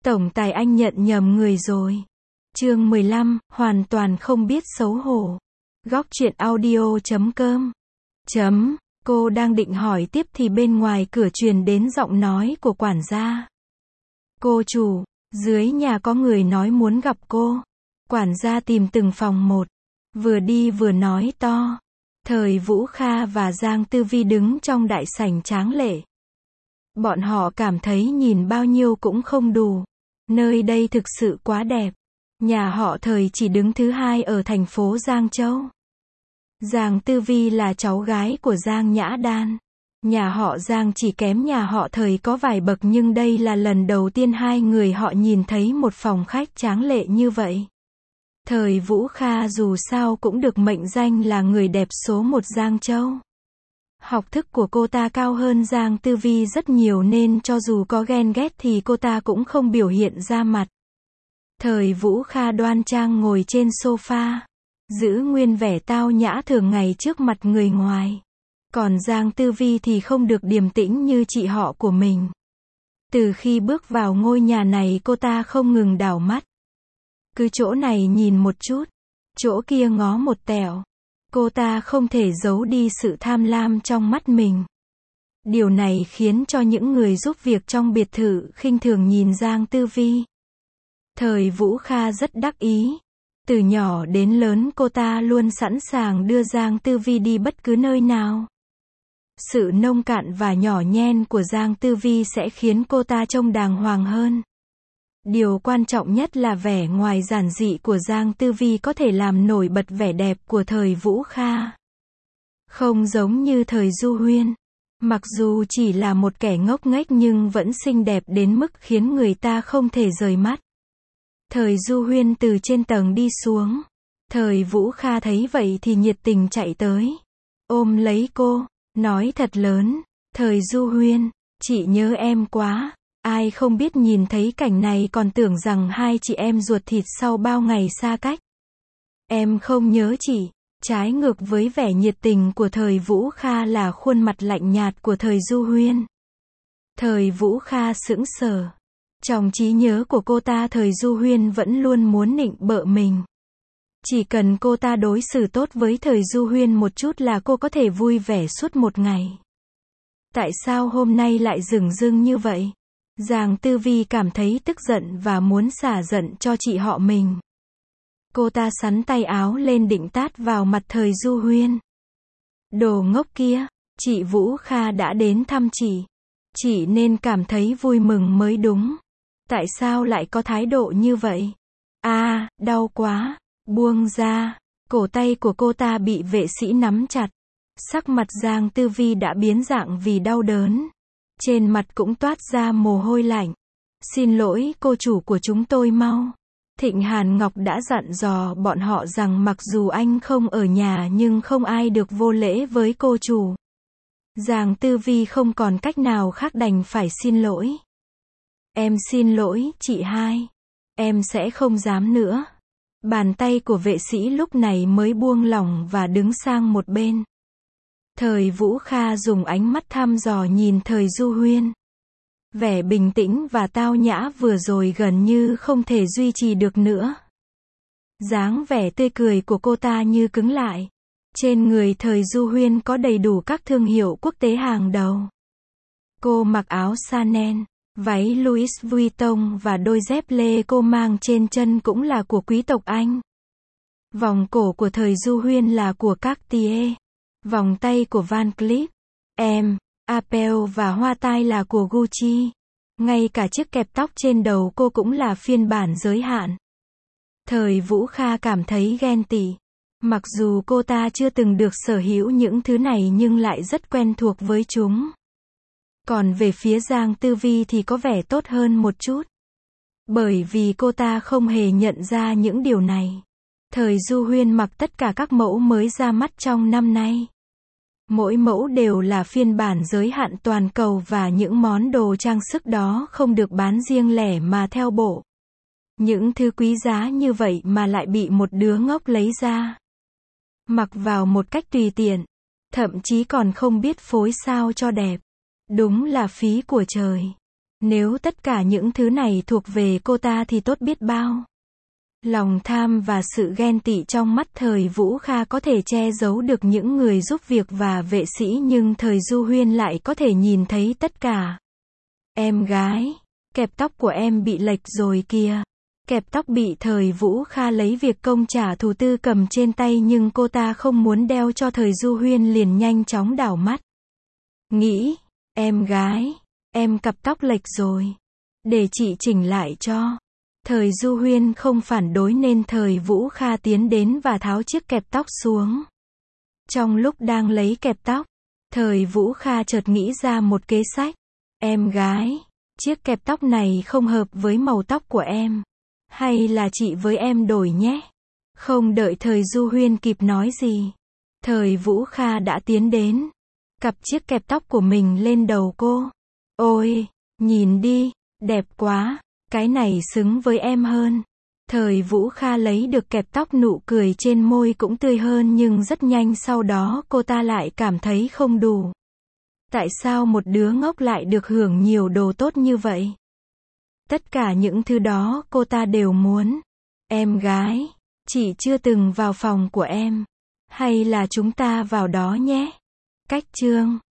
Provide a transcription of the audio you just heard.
Tổng tài anh nhận nhầm người rồi. Chương 15, hoàn toàn không biết xấu hổ. Góc truyện audio.com. Cô đang định hỏi tiếp thì bên ngoài cửa truyền đến giọng nói của quản gia. Cô chủ, dưới nhà có người nói muốn gặp cô. Quản gia tìm từng phòng một. Vừa đi vừa nói to. Thời Vũ Kha và Giang Tư Vi đứng trong đại sảnh tráng lệ. Bọn họ cảm thấy nhìn bao nhiêu cũng không đủ. Nơi đây thực sự quá đẹp. Nhà họ Thời chỉ đứng thứ hai ở thành phố Giang Châu. Giang Tư Vi là cháu gái của Giang Nhã Đan. Nhà họ Giang chỉ kém nhà họ Thời có vài bậc, nhưng đây là lần đầu tiên hai người họ nhìn thấy một phòng khách tráng lệ như vậy. Thời Vũ Kha dù sao cũng được mệnh danh là người đẹp số một Giang Châu. Học thức của cô ta cao hơn Giang Tư Vi rất nhiều nên cho dù có ghen ghét thì cô ta cũng không biểu hiện ra mặt. Thời Vũ Kha đoan trang ngồi trên sofa, giữ nguyên vẻ tao nhã thường ngày trước mặt người ngoài. Còn Giang Tư Vi thì không được điềm tĩnh như chị họ của mình. Từ khi bước vào ngôi nhà này cô ta không ngừng đảo mắt. Cứ chỗ này nhìn một chút, chỗ kia ngó một tẹo. Cô ta không thể giấu đi sự tham lam trong mắt mình. Điều này khiến cho những người giúp việc trong biệt thự khinh thường nhìn Giang Tư Vi. Thời Vũ Kha rất đắc ý. Từ nhỏ đến lớn cô ta luôn sẵn sàng đưa Giang Tư Vi đi bất cứ nơi nào. Sự nông cạn và nhỏ nhen của Giang Tư Vi sẽ khiến cô ta trông đàng hoàng hơn. Điều quan trọng nhất là vẻ ngoài giản dị của Giang Tư Vi có thể làm nổi bật vẻ đẹp của Thời Vũ Kha. Không giống như Thời Du Huyên. Mặc dù chỉ là một kẻ ngốc nghếch nhưng vẫn xinh đẹp đến mức khiến người ta không thể rời mắt. Thời Du Huyên từ trên tầng đi xuống. Thời Vũ Kha thấy vậy thì nhiệt tình chạy tới. Ôm lấy cô, nói thật lớn. Thời Du Huyên, chị nhớ em quá. Ai không biết nhìn thấy cảnh này còn tưởng rằng hai chị em ruột thịt sau bao ngày xa cách. Em không nhớ chị. Trái ngược với vẻ nhiệt tình của Thời Vũ Kha là khuôn mặt lạnh nhạt của Thời Du Huyên. Thời Vũ Kha sững sờ. Trong trí nhớ của cô ta Thời Du Huyên vẫn luôn muốn nịnh bợ mình. Chỉ cần cô ta đối xử tốt với Thời Du Huyên một chút là cô có thể vui vẻ suốt một ngày. Tại sao hôm nay lại dửng dưng như vậy? Giang Tư Vi cảm thấy tức giận và muốn xả giận cho chị họ mình. Cô ta xắn tay áo lên định tát vào mặt Thời Du Huyên. Đồ ngốc kia, chị Vũ Kha đã đến thăm chị. Chị nên cảm thấy vui mừng mới đúng. Tại sao lại có thái độ như vậy? À, đau quá. Buông ra. Cổ tay của cô ta bị vệ sĩ nắm chặt. Sắc mặt Giang Tư Vi đã biến dạng vì đau đớn. Trên mặt cũng toát ra mồ hôi lạnh. Xin lỗi cô chủ của chúng tôi mau. Thịnh Hàn Ngọc đã dặn dò bọn họ rằng mặc dù anh không ở nhà nhưng không ai được vô lễ với cô chủ. Giang Tư Vi không còn cách nào khác đành phải xin lỗi. Em xin lỗi, chị hai. Em sẽ không dám nữa. Bàn tay của vệ sĩ lúc này mới buông lỏng và đứng sang một bên. Thời Vũ Kha dùng ánh mắt thăm dò nhìn Thời Du Huyên. Vẻ bình tĩnh và tao nhã vừa rồi gần như không thể duy trì được nữa. Dáng vẻ tươi cười của cô ta như cứng lại. Trên người Thời Du Huyên có đầy đủ các thương hiệu quốc tế hàng đầu. Cô mặc áo Chanel, váy Louis Vuitton và đôi dép lê cô mang trên chân cũng là của quý tộc Anh. Vòng cổ của Thời Du Huyên là của Cartier. Vòng tay của Van Cleef, Apple và hoa tai là của Gucci. Ngay cả chiếc kẹp tóc trên đầu cô cũng là phiên bản giới hạn. Thời Vũ Kha cảm thấy ghen tị. Mặc dù cô ta chưa từng được sở hữu những thứ này nhưng lại rất quen thuộc với chúng. Còn về phía Giang Tư Vi thì có vẻ tốt hơn một chút. Bởi vì cô ta không hề nhận ra những điều này. Thời Du Huyên mặc tất cả các mẫu mới ra mắt trong năm nay. Mỗi mẫu đều là phiên bản giới hạn toàn cầu và những món đồ trang sức đó không được bán riêng lẻ mà theo bộ. Những thứ quý giá như vậy mà lại bị một đứa ngốc lấy ra. Mặc vào một cách tùy tiện. Thậm chí còn không biết phối sao cho đẹp. Đúng là phí của trời. Nếu tất cả những thứ này thuộc về cô ta thì tốt biết bao. Lòng tham và sự ghen tị trong mắt Thời Vũ Kha có thể che giấu được những người giúp việc và vệ sĩ, nhưng Thời Du Huyên lại có thể nhìn thấy tất cả. Em gái, kẹp tóc của em bị lệch rồi kìa. Kẹp tóc bị Thời Vũ Kha lấy việc công trả thù Tư cầm trên tay, nhưng cô ta không muốn đeo cho Thời Du Huyên, liền nhanh chóng đảo mắt. Nghĩ, em gái, em cặp tóc lệch rồi. Để chị chỉnh lại cho. Thời Du Huyên không phản đối nên Thời Vũ Kha tiến đến và tháo chiếc kẹp tóc xuống. Trong lúc đang lấy kẹp tóc, Thời Vũ Kha chợt nghĩ ra một kế sách. Em gái, chiếc kẹp tóc này không hợp với màu tóc của em. Hay là chị với em đổi nhé. Không đợi Thời Du Huyên kịp nói gì, Thời Vũ Kha đã tiến đến, cặp chiếc kẹp tóc của mình lên đầu cô. Ôi, nhìn đi, đẹp quá, cái này xứng với em hơn. Thời Vũ Kha lấy được kẹp tóc, nụ cười trên môi cũng tươi hơn, nhưng rất nhanh sau đó cô ta lại cảm thấy không đủ. Tại sao một đứa ngốc lại được hưởng nhiều đồ tốt như vậy? Tất cả những thứ đó cô ta đều muốn. Em gái, chị chưa từng vào phòng của em. Hay là chúng ta vào đó nhé? Cách chương